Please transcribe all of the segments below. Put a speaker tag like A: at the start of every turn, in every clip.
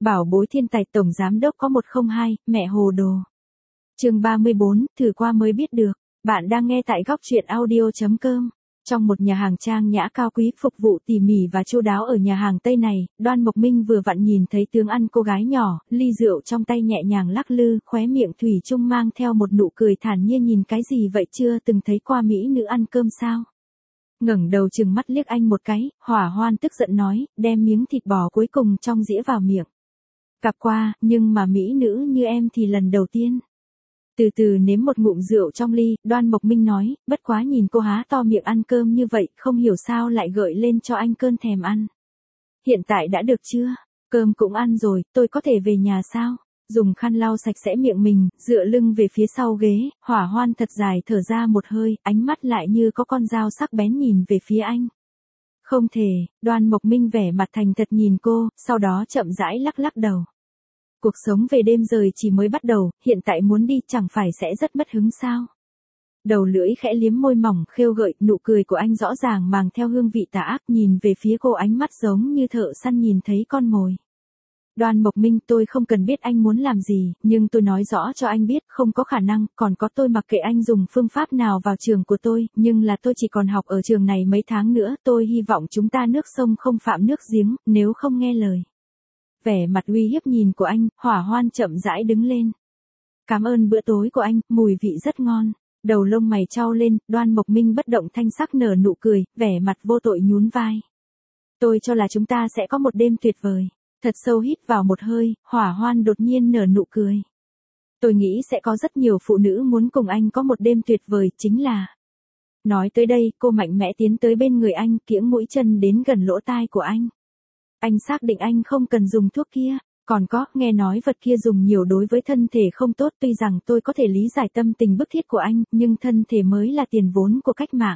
A: Bảo bối thiên tài tổng giám đốc có 102, mẹ hồ đồ. Chương 34, thử qua mới biết được. Bạn đang nghe tại góc truyện audio.com. Trong một nhà hàng trang nhã cao quý phục vụ tỉ mỉ và chu đáo ở nhà hàng Tây này, Đoan Mộc Minh vừa vặn nhìn thấy tướng ăn cô gái nhỏ, ly rượu trong tay nhẹ nhàng lắc lư, khóe miệng thủy chung mang theo một nụ cười thản nhiên. Nhìn cái gì vậy, chưa từng thấy qua mỹ nữ ăn cơm sao? Ngẩng đầu chừng mắt liếc anh một cái, Hỏa Hoan tức giận nói, đem miếng thịt bò cuối cùng trong dĩa vào miệng. Gặp qua, nhưng mà mỹ nữ như em thì lần đầu tiên. Từ từ nếm một ngụm rượu trong ly, Đoan Mộc Minh nói, bất quá nhìn cô há to miệng ăn cơm như vậy, không hiểu sao lại gợi lên cho anh cơn thèm ăn. Hiện tại đã được chưa? Cơm cũng ăn rồi, tôi có thể về nhà sao? Dùng khăn lau sạch sẽ miệng mình, dựa lưng về phía sau ghế, Hỏa Hoan thật dài thở ra một hơi, ánh mắt lại như có con dao sắc bén nhìn về phía anh. Không thể, Đoan Mộc Minh vẻ mặt thành thật nhìn cô, sau đó chậm rãi lắc lắc đầu. Cuộc sống về đêm rời chỉ mới bắt đầu, hiện tại muốn đi chẳng phải sẽ rất mất hứng sao? Đầu lưỡi khẽ liếm môi mỏng khêu gợi, nụ cười của anh rõ ràng mang theo hương vị tà ác, nhìn về phía cô ánh mắt giống như thợ săn nhìn thấy con mồi. Đoan Mộc Minh, tôi không cần biết anh muốn làm gì, nhưng tôi nói rõ cho anh biết, không có khả năng, còn có tôi mặc kệ anh dùng phương pháp nào vào trường của tôi, nhưng là tôi chỉ còn học ở trường này mấy tháng nữa, tôi hy vọng chúng ta nước sông không phạm nước giếng, nếu không nghe lời. Vẻ mặt uy hiếp nhìn của anh, Hỏa Hoan chậm rãi đứng lên. Cảm ơn bữa tối của anh, mùi vị rất ngon. Đầu lông mày chau lên, Đoan Mộc Minh bất động thanh sắc nở nụ cười, vẻ mặt vô tội nhún vai. Tôi cho là chúng ta sẽ có một đêm tuyệt vời. Thật sâu hít vào một hơi, Hỏa Hoan đột nhiên nở nụ cười. Tôi nghĩ sẽ có rất nhiều phụ nữ muốn cùng anh có một đêm tuyệt vời, chính là... Nói tới đây, cô mạnh mẽ tiến tới bên người anh, kiễng mũi chân đến gần lỗ tai của anh. Anh xác định anh không cần dùng thuốc kia, còn có, nghe nói vật kia dùng nhiều đối với thân thể không tốt, tuy rằng tôi có thể lý giải tâm tình bức thiết của anh, nhưng thân thể mới là tiền vốn của cách mạng.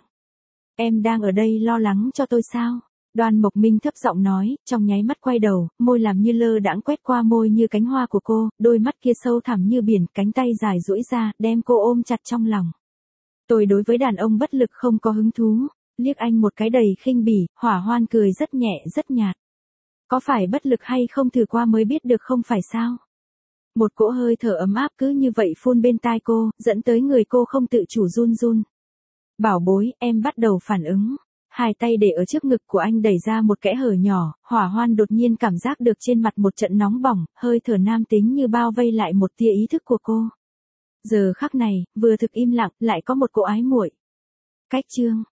A: Em đang ở đây lo lắng cho tôi sao? Đoan Mộc Minh thấp giọng nói, trong nháy mắt quay đầu, môi làm như lơ đãng quét qua môi như cánh hoa của cô, đôi mắt kia sâu thẳm như biển, cánh tay dài duỗi ra, đem cô ôm chặt trong lòng. Tôi đối với đàn ông bất lực không có hứng thú. Liếc anh một cái đầy khinh bỉ, Hỏa Hoan cười rất nhẹ rất nhạt. Có phải bất lực hay không thử qua mới biết được không phải sao? Một cỗ hơi thở ấm áp cứ như vậy phun bên tai cô, dẫn tới người cô không tự chủ run run. Bảo bối, em bắt đầu phản ứng. Hai tay để ở trước ngực của anh đẩy ra một kẽ hở nhỏ, Hỏa Hoan đột nhiên cảm giác được trên mặt một trận nóng bỏng, hơi thở nam tính như bao vây lại một tia ý thức của cô. Giờ khắc này, vừa thực im lặng, lại có một cỗ ái muội. Cách chương